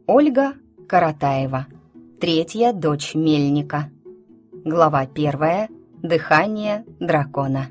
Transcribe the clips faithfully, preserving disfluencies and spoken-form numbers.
Ольга Каратаева. Третья дочь мельника. Глава первая. Дыхание дракона.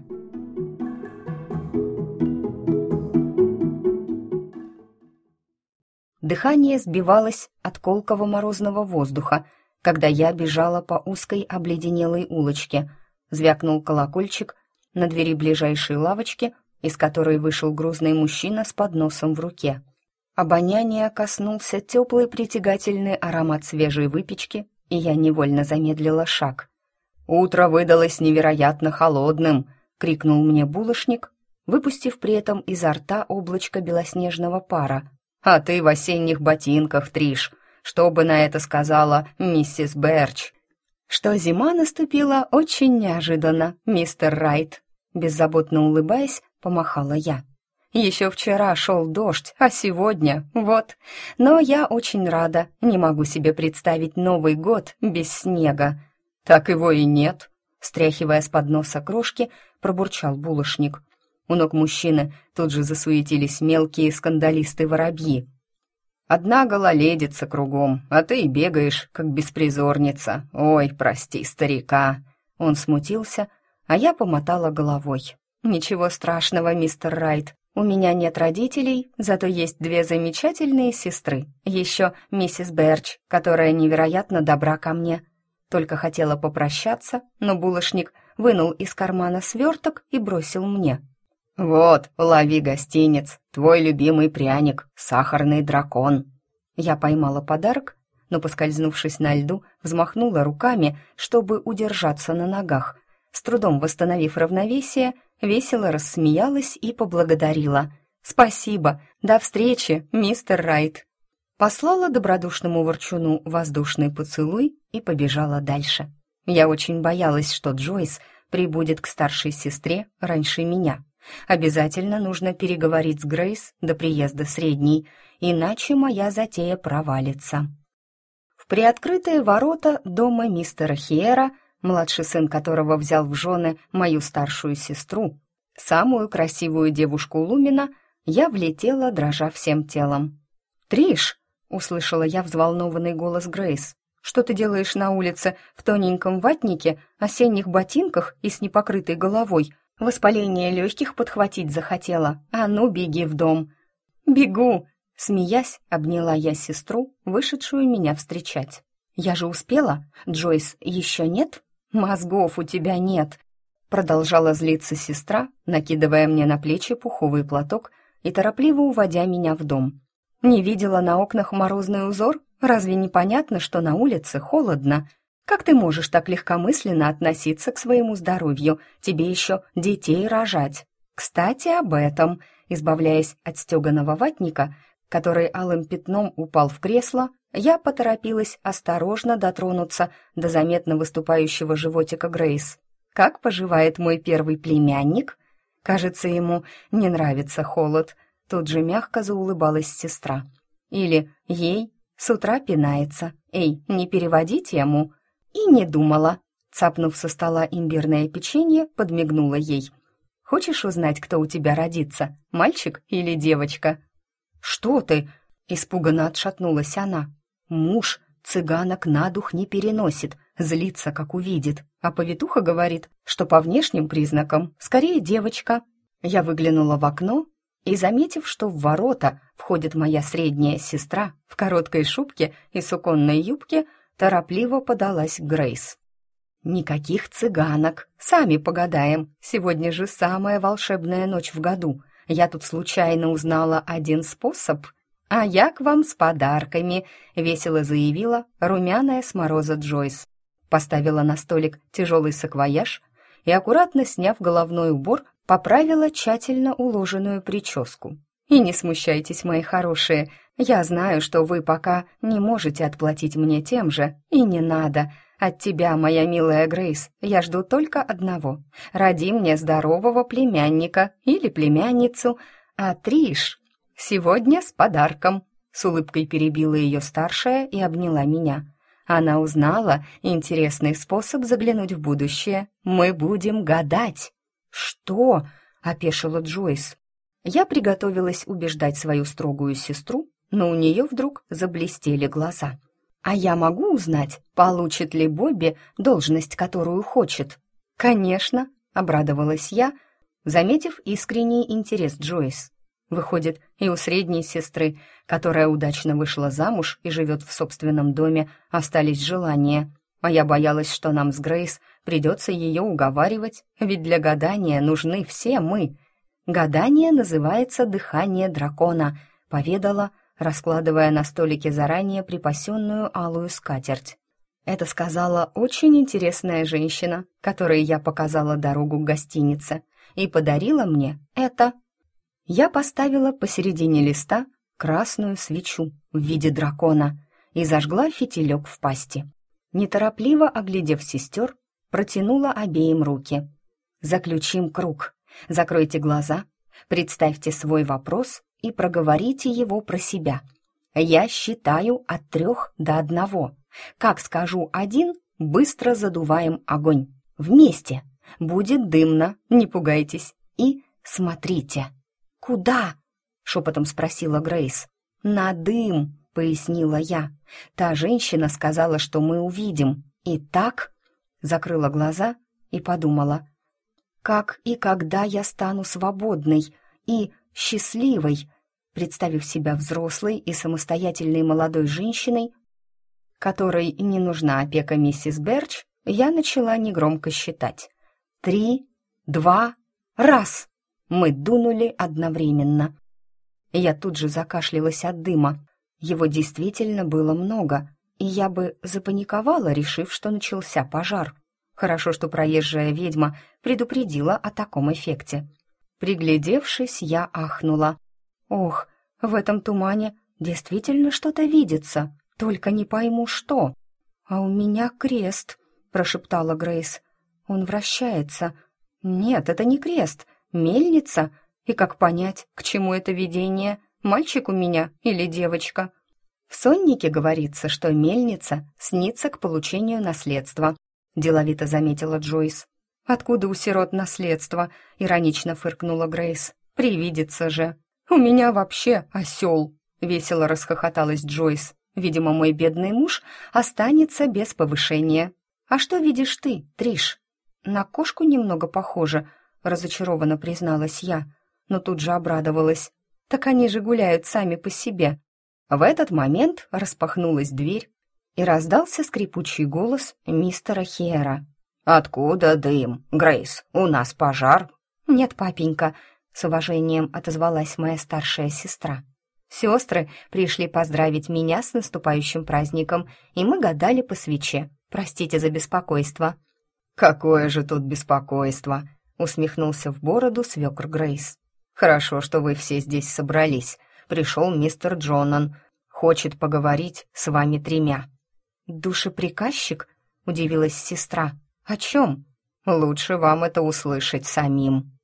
Дыхание сбивалось от колкого морозного воздуха, когда я бежала по узкой обледенелой улочке. Звякнул колокольчик на двери ближайшей лавочки, из которой вышел грузный мужчина с подносом в руке. Обоняние коснулся теплый притягательный аромат свежей выпечки, и я невольно замедлила шаг. «Утро выдалось невероятно холодным!» — крикнул мне булочник, выпустив при этом изо рта облачко белоснежного пара. «А ты в осенних ботинках, Триш! Что бы на это сказала миссис Берч?» «Что зима наступила очень неожиданно, мистер Райт!» Беззаботно улыбаясь, помахала я. «Еще вчера шел дождь, а сегодня вот. Но я очень рада, не могу себе представить Новый год без снега». «Так его и нет», — стряхивая с подноса крошки, пробурчал булочник. У ног мужчины тут же засуетились мелкие скандалисты-воробьи. «Одна гололедица кругом, а ты и бегаешь, как беспризорница. Ой, прости, старика». Он смутился, а я помотала головой. «Ничего страшного, мистер Райт. У меня нет родителей, зато есть две замечательные сестры. Еще миссис Берч, которая невероятно добра ко мне». Только хотела попрощаться, но булочник вынул из кармана сверток и бросил мне. «Вот, лови гостинец, твой любимый пряник, сахарный дракон». Я поймала подарок, но, поскользнувшись на льду, взмахнула руками, чтобы удержаться на ногах. С трудом восстановив равновесие, весело рассмеялась и поблагодарила. «Спасибо, до встречи, мистер Райт». Послала добродушному ворчуну воздушный поцелуй и побежала дальше. Я очень боялась, что Джойс прибудет к старшей сестре раньше меня. Обязательно нужно переговорить с Грейс до приезда средней, иначе моя затея провалится. В приоткрытые ворота дома мистера Хиера, младший сын которого взял в жены мою старшую сестру, самую красивую девушку Лумина, я влетела, дрожа всем телом. «Триш!» — услышала я взволнованный голос Грейс. «Что ты делаешь на улице в тоненьком ватнике, осенних ботинках и с непокрытой головой? Воспаление легких подхватить захотела. А ну, беги в дом». «Бегу!» — смеясь, обняла я сестру, вышедшую меня встречать. «Я же успела? Джойс еще нет? Мозгов у тебя нет!» Продолжала злиться сестра, накидывая мне на плечи пуховый платок и торопливо уводя меня в дом. «Не видела на окнах морозный узор? Разве не понятно, что на улице холодно? Как ты можешь так легкомысленно относиться к своему здоровью? Тебе еще детей рожать. Кстати, об этом». Избавляясь от стеганого ватника, который алым пятном упал в кресло, я поторопилась осторожно дотронуться до заметно выступающего животика Грейс. «Как поживает мой первый племянник?» Кажется, ему не нравится холод. Тут же мягко заулыбалась сестра. Или ей с утра пинается. «Эй, не переводи тему». И не думала. Цапнув со стола имбирное печенье, подмигнула ей. «Хочешь узнать, кто у тебя родится, мальчик или девочка?» «Что ты?» — испуганно отшатнулась она. «Муж цыганок на дух не переносит, злится, как увидит, а повитуха говорит, что по внешним признакам скорее девочка». Я выглянула в окно и, заметив, что в ворота входит моя средняя сестра в короткой шубке и суконной юбке, торопливо подалась к Грейс. «Никаких цыганок, сами погадаем, сегодня же самая волшебная ночь в году. Я тут случайно узнала один способ, а я к вам с подарками», — весело заявила румяная с мороза Джойс. Поставила на столик тяжелый саквояж и, аккуратно сняв головной убор, поправила тщательно уложенную прическу. «И не смущайтесь, мои хорошие, я знаю, что вы пока не можете отплатить мне тем же, и не надо. От тебя, моя милая Грейс, я жду только одного. Роди мне здорового племянника или племянницу, а Триш сегодня с подарком». С улыбкой перебила ее старшая и обняла меня. Она узнала интересный способ заглянуть в будущее. «Мы будем гадать». «Что?» — опешила Джойс. Я приготовилась убеждать свою строгую сестру, но у нее вдруг заблестели глаза. «А я могу узнать, получит ли Бобби должность, которую хочет?» «Конечно», — обрадовалась я, заметив искренний интерес Джойс. Выходит, и у средней сестры, которая удачно вышла замуж и живет в собственном доме, остались желания. А я боялась, что нам с Грейс придется ее уговаривать, ведь для гадания нужны все мы. «Гадание называется «Дыхание дракона», — поведала, раскладывая на столике заранее припасенную алую скатерть. Это сказала очень интересная женщина, которой я показала дорогу к гостинице, и подарила мне это. Я поставила посередине листа красную свечу в виде дракона и зажгла фитилек в пасти. Неторопливо оглядев сестер, протянула обеим руки. «Заключим круг. Закройте глаза, представьте свой вопрос и проговорите его про себя. Я считаю от трех до одного. Как скажу один, быстро задуваем огонь. Вместе. Будет дымно, не пугайтесь. И смотрите». «Куда?» — шепотом спросила Грейс. «На дым», — пояснила я. «Та женщина сказала, что мы увидим. И так...» Закрыла глаза и подумала. «Как и когда я стану свободной и счастливой?» Представив себя взрослой и самостоятельной молодой женщиной, которой не нужна опека миссис Берч, я начала негромко считать. «Три, два, раз!» Мы дунули одновременно. Я тут же закашлялась от дыма. Его действительно было много, и я бы запаниковала, решив, что начался пожар. Хорошо, что проезжая ведьма предупредила о таком эффекте. Приглядевшись, я ахнула. «Ох, в этом тумане действительно что-то видится, только не пойму, что». «А у меня крест», — прошептала Грейс. «Он вращается». «Нет, это не крест, мельница. И как понять, к чему это видение? Мальчик у меня или девочка?» «В соннике говорится, что мельница снится к получению наследства», — деловито заметила Джойс. «Откуда у сирот наследство?» — иронично фыркнула Грейс. «Привидится же». «У меня вообще осел», — весело расхохоталась Джойс. «Видимо, мой бедный муж останется без повышения». «А что видишь ты, Триш?» «На кошку немного похоже», — разочарованно призналась я, но тут же обрадовалась. «Так они же гуляют сами по себе». В этот момент распахнулась дверь, и раздался скрипучий голос мистера Хиэра. «Откуда дым? Грейс, у нас пожар». «Нет, папенька», — с уважением отозвалась моя старшая сестра. «Сестры пришли поздравить меня с наступающим праздником, и мы гадали по свече. Простите за беспокойство». «Какое же тут беспокойство!» — усмехнулся в бороду свекр Грейс. «Хорошо, что вы все здесь собрались. Пришел мистер Джонан. Хочет поговорить с вами тремя». «Душеприказчик?» — удивилась сестра. «О чем?» «Лучше вам это услышать самим».